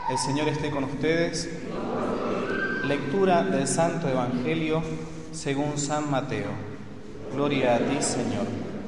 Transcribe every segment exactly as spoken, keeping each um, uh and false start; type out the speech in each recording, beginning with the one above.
El Señor esté con ustedes. Lectura del Santo Evangelio según San Mateo. Gloria a ti, Señor.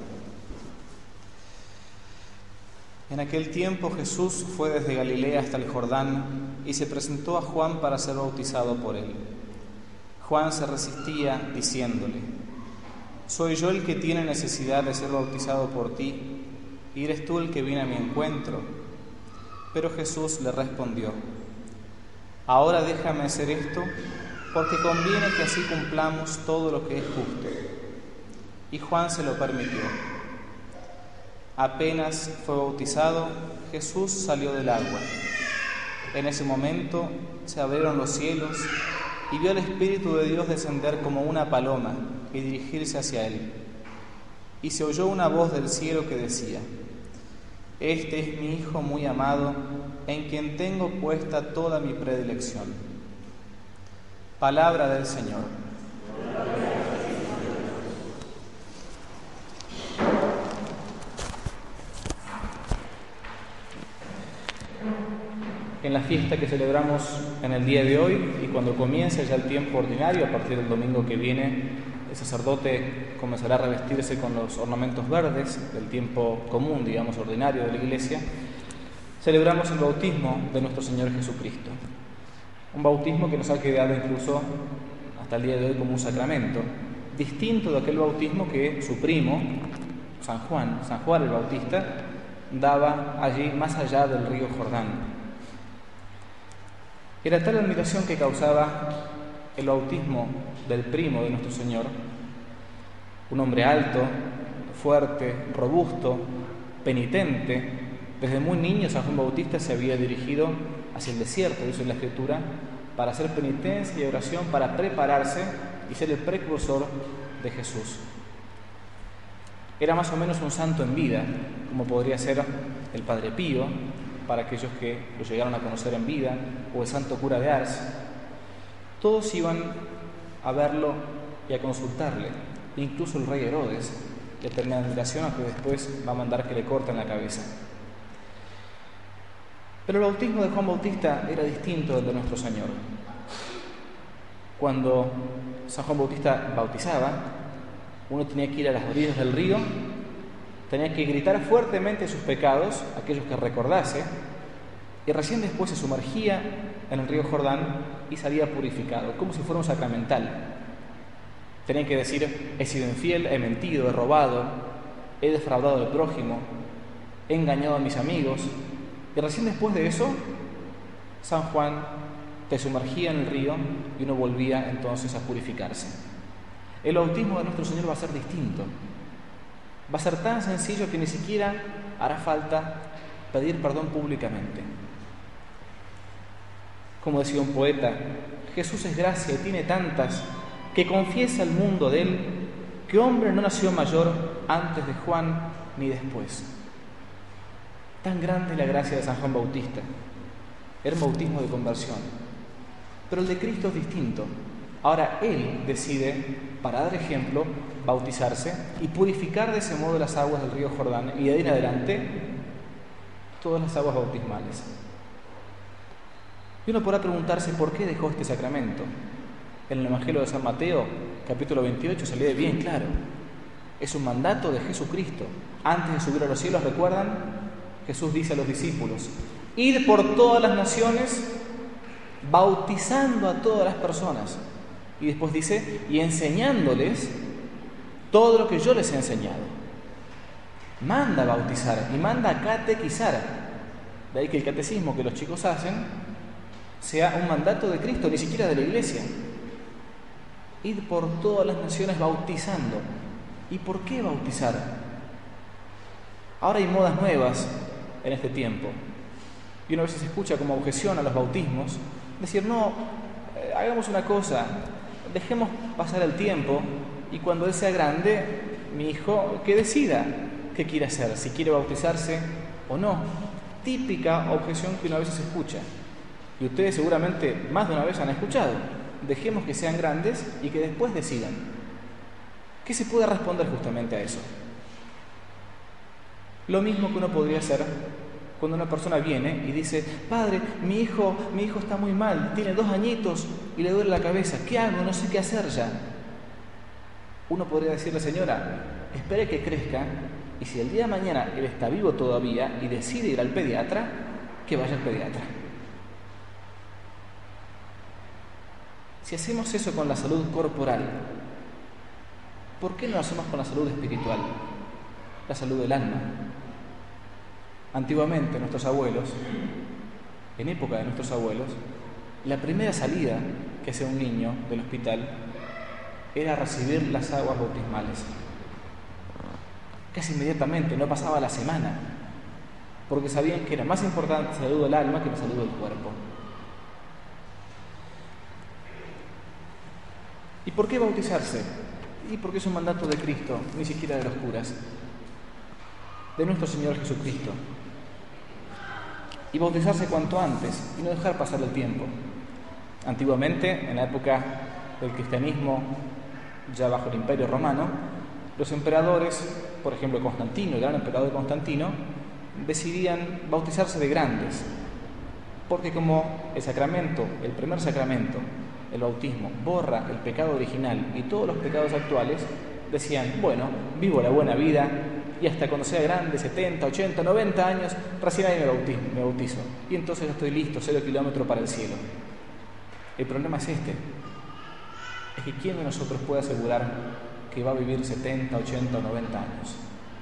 En aquel tiempo Jesús fue desde Galilea hasta el Jordán y se presentó a Juan para ser bautizado por él. Juan se resistía diciéndole: ¿Soy yo el que tiene necesidad de ser bautizado por ti, y eres tú el que viene a mi encuentro? Pero Jesús le respondió: Ahora déjame hacer esto, porque conviene que así cumplamos todo lo que es justo. Y Juan se lo permitió. Apenas fue bautizado, Jesús salió del agua. En ese momento se abrieron los cielos y vio al Espíritu de Dios descender como una paloma y dirigirse hacia él. Y se oyó una voz del cielo que decía: Este es mi Hijo muy amado, en quien tengo puesta toda mi predilección. Palabra del Señor. En la fiesta que celebramos en el día de hoy y cuando comience ya el tiempo ordinario, a partir del domingo que viene, el sacerdote comenzará a revestirse con los ornamentos verdes del tiempo común, digamos, ordinario de la Iglesia. Celebramos el bautismo de nuestro Señor Jesucristo. Un bautismo que nos ha quedado incluso hasta el día de hoy como un sacramento, distinto de aquel bautismo que su primo, San Juan, San Juan el Bautista, daba allí más allá del río Jordán. Era tal la admiración que causaba el bautismo del primo de nuestro Señor, un hombre alto, fuerte, robusto, penitente. Desde muy niño San Juan Bautista se había dirigido hacia el desierto, dice en la Escritura, para hacer penitencia y oración, para prepararse y ser el precursor de Jesús. Era más o menos un santo en vida, como podría ser el Padre Pío, para aquellos que lo llegaron a conocer en vida, o el santo cura de Ars. Todos iban a verlo y a consultarle, incluso el rey Herodes le tenía admiración, a que después va a mandar que le corten la cabeza. Pero el bautismo de Juan Bautista era distinto del de nuestro Señor. Cuando San Juan Bautista bautizaba, uno tenía que ir a las orillas del río, tenía que gritar fuertemente sus pecados, aquellos que recordase, y recién después se sumergía en el río Jordán y salía purificado, como si fuera un sacramental. Tenía que decir: he sido infiel, he mentido, he robado, he defraudado al prójimo, he engañado a mis amigos. Y recién después de eso, San Juan te sumergía en el río y uno volvía entonces a purificarse. El bautismo de nuestro Señor va a ser distinto. Va a ser tan sencillo que ni siquiera hará falta pedir perdón públicamente. Como decía un poeta, Jesús es gracia y tiene tantas que confiesa al mundo de él que hombre no nació mayor antes de Juan ni después. Tan grande es la gracia de San Juan Bautista. Era un bautismo de conversión. Pero el de Cristo es distinto. Ahora Él decide, para dar ejemplo, bautizarse y purificar de ese modo las aguas del río Jordán y de ahí en adelante todas las aguas bautismales. Y uno podrá preguntarse por qué dejó este sacramento. En el Evangelio de San Mateo, capítulo veintiocho, se lee bien claro. Es un mandato de Jesucristo. Antes de subir a los cielos, ¿recuerdan? Jesús dice a los discípulos: id por todas las naciones, bautizando a todas las personas. Y después dice: y enseñándoles todo lo que yo les he enseñado. Manda a bautizar y manda a catequizar. De ahí que el catecismo que los chicos hacen sea un mandato de Cristo, ni siquiera de la Iglesia. Id por todas las naciones bautizando. ¿Y por qué bautizar? Ahora hay modas nuevas en este tiempo. Y una vez se escucha como objeción a los bautismos decir: no, eh, hagamos una cosa, dejemos pasar el tiempo y cuando él sea grande, mi hijo que decida qué quiere hacer, si quiere bautizarse o no. Típica objeción que una vez se escucha. Y ustedes seguramente más de una vez han escuchado: dejemos que sean grandes y que después decidan. ¿Qué se puede responder justamente a eso? Lo mismo que uno podría hacer Cuando una persona viene y dice, padre, mi hijo, mi hijo está muy mal, tiene dos añitos y le duele la cabeza, ¿qué hago? No sé qué hacer ya. Uno podría decirle, señora, espere que crezca y si el día de mañana él está vivo todavía y decide ir al pediatra, que vaya al pediatra. Si hacemos eso con la salud corporal, ¿por qué no lo hacemos con la salud espiritual? La salud del alma. Antiguamente nuestros abuelos, en época de nuestros abuelos, la primera salida que hacía un niño del hospital era recibir las aguas bautismales. Casi inmediatamente, no pasaba la semana, porque sabían que era más importante la salud del alma que la salud del cuerpo. ¿Y por qué bautizarse? Y porque es un mandato de Cristo, ni siquiera de los curas, de nuestro Señor Jesucristo. Y bautizarse cuanto antes y no dejar pasar el tiempo. Antiguamente, en la época del cristianismo, ya bajo el Imperio Romano, los emperadores, por ejemplo Constantino, el gran emperador Constantino, decidían bautizarse de grandes, porque como el sacramento, el primer sacramento, el bautismo, borra el pecado original y todos los pecados actuales, decían, bueno, vivo la buena vida y hasta cuando sea grande, setenta, ochenta, noventa años, recién ahí me bautizo, me bautizo. Y entonces ya estoy listo, cero kilómetros para el cielo. El problema es este, es que ¿quién de nosotros puede asegurar que va a vivir setenta, ochenta o noventa años?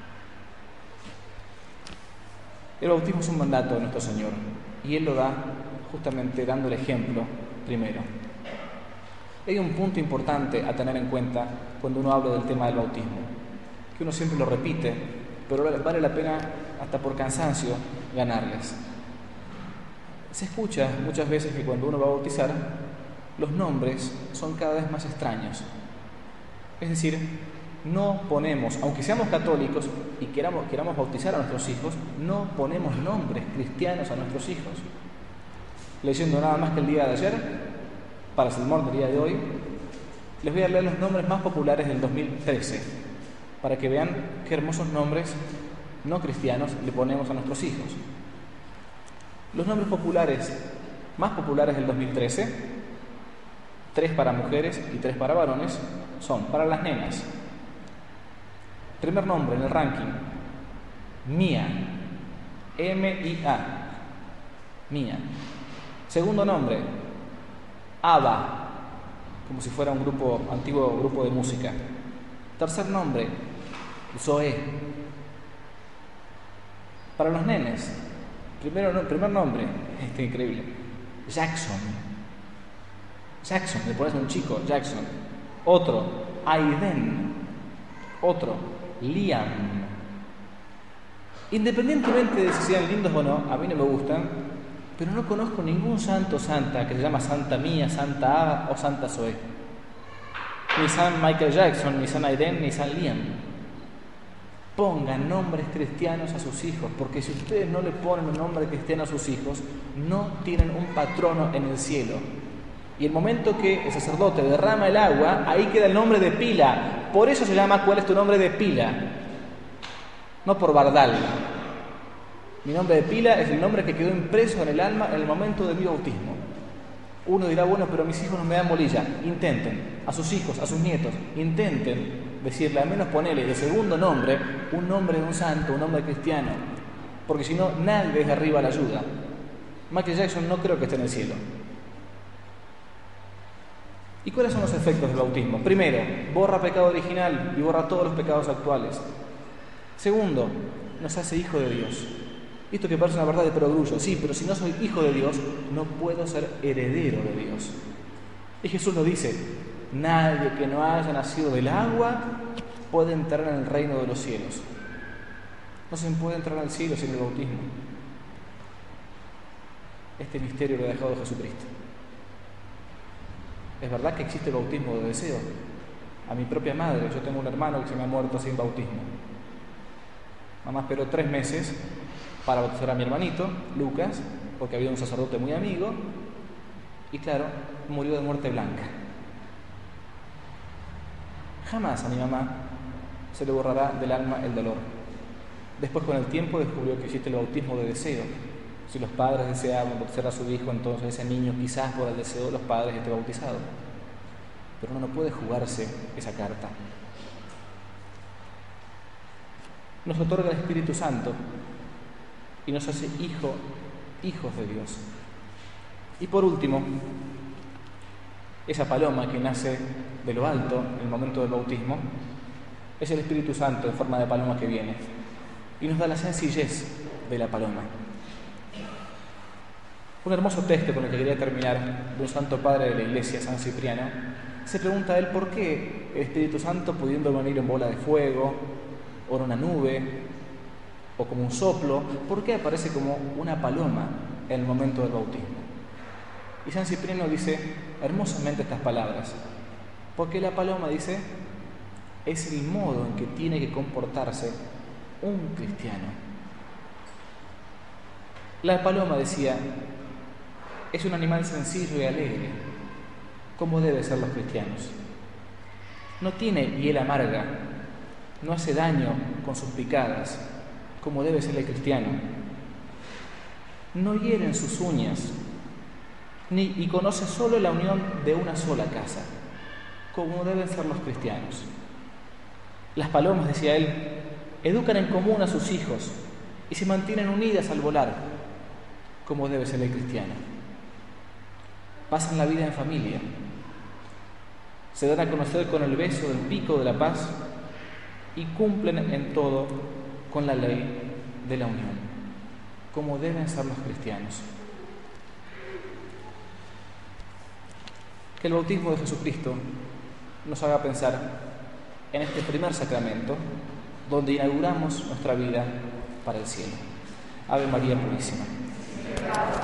El bautismo es un mandato de nuestro Señor y Él lo da justamente dando el ejemplo primero. Hay un punto importante a tener en cuenta cuando uno habla del tema del bautismo, que uno siempre lo repite, pero vale la pena hasta por cansancio ganarles. Se escucha muchas veces que cuando uno va a bautizar, los nombres son cada vez más extraños. Es decir, no ponemos, aunque seamos católicos y queramos, queramos bautizar a nuestros hijos, no ponemos nombres cristianos a nuestros hijos. Leyendo nada más que el día de ayer, para el sermón del día de hoy, les voy a leer los nombres más populares del dos mil trece, para que vean qué hermosos nombres no cristianos le ponemos a nuestros hijos. Los nombres populares, más populares del dos mil trece, tres para mujeres y tres para varones, son para las nenas. Primer nombre en el ranking, Mía, M I A, Mía. Segundo nombre, Ava, como si fuera un grupo, antiguo grupo de música. Tercer nombre, Zoé. Para los nenes, primero, no, primer nombre, este increíble, Jackson. Jackson, le pones a un chico, Jackson. Otro, Aiden. Otro, Liam. Independientemente de si sean lindos o no, a mí no me gustan, pero no conozco ningún santo o santa que se llama Santa Mía, Santa Ava o Santa Zoé. Ni San Michael Jackson, ni San Aiden, ni San Liam. Pongan nombres cristianos a sus hijos, porque si ustedes no le ponen un nombre cristiano a sus hijos, no tienen un patrono en el cielo. Y el momento que el sacerdote derrama el agua, ahí queda el nombre de pila. Por eso se llama ¿cuál es tu nombre de pila? No por bardal. Mi nombre de pila es el nombre que quedó impreso en el alma en el momento de mi bautismo. Uno dirá, bueno, pero mis hijos no me dan bolilla. Intenten, a sus hijos, a sus nietos, intenten decirle, al menos ponele de segundo nombre, un nombre de un santo, un nombre cristiano. Porque si no, nadie desde arriba la ayuda. Michael Jackson no creo que esté en el cielo. ¿Y cuáles son los efectos del bautismo? Primero, borra pecado original y borra todos los pecados actuales. Segundo, nos hace hijo de Dios. Esto que parece una verdad de perogrullo, sí, pero si no soy hijo de Dios, no puedo ser heredero de Dios. Y Jesús lo dice, nadie que no haya nacido del agua puede entrar en el reino de los cielos. No se puede entrar al cielo sin el bautismo. Este misterio lo ha dejado Jesucristo. Es verdad que existe el bautismo de deseo. A mi propia madre, yo tengo un hermano que se me ha muerto sin bautismo. Mamá esperó tres meses para bautizar a mi hermanito, Lucas, porque había un sacerdote muy amigo, y claro, murió de muerte blanca. Jamás a mi mamá se le borrará del alma el dolor. Después, con el tiempo, descubrió que existe el bautismo de deseo. Si los padres deseaban bautizar a su hijo, entonces ese niño, quizás por el deseo de los padres, esté bautizado. Pero uno no puede jugarse esa carta. Nos otorga el Espíritu Santo y nos hace hijo, hijos de Dios. Y por último, esa paloma que nace de lo alto en el momento del bautismo, es el Espíritu Santo en forma de paloma que viene y nos da la sencillez de la paloma. Un hermoso texto con el que quería terminar, de un santo padre de la Iglesia, San Cipriano. Se pregunta a él por qué el Espíritu Santo, pudiendo venir en bola de fuego, o en una nube, o como un soplo, ¿por qué aparece como una paloma en el momento del bautismo? Y San Cipriano dice hermosamente estas palabras, porque la paloma, dice, es el modo en que tiene que comportarse un cristiano. La paloma, decía, es un animal sencillo y alegre, como deben ser los cristianos. No tiene hiel amarga, no hace daño con sus picadas, como debe ser el cristiano. No hieren sus uñas, ni, y conoce solo la unión de una sola casa, como deben ser los cristianos. Las palomas, decía él, educan en común a sus hijos y se mantienen unidas al volar, como debe ser el cristiano. Pasan la vida en familia, se dan a conocer con el beso del pico de la paz y cumplen en todo con la ley de la unión, como deben ser los cristianos. Que el bautismo de Jesucristo nos haga pensar en este primer sacramento, donde inauguramos nuestra vida para el cielo. Ave María Purísima.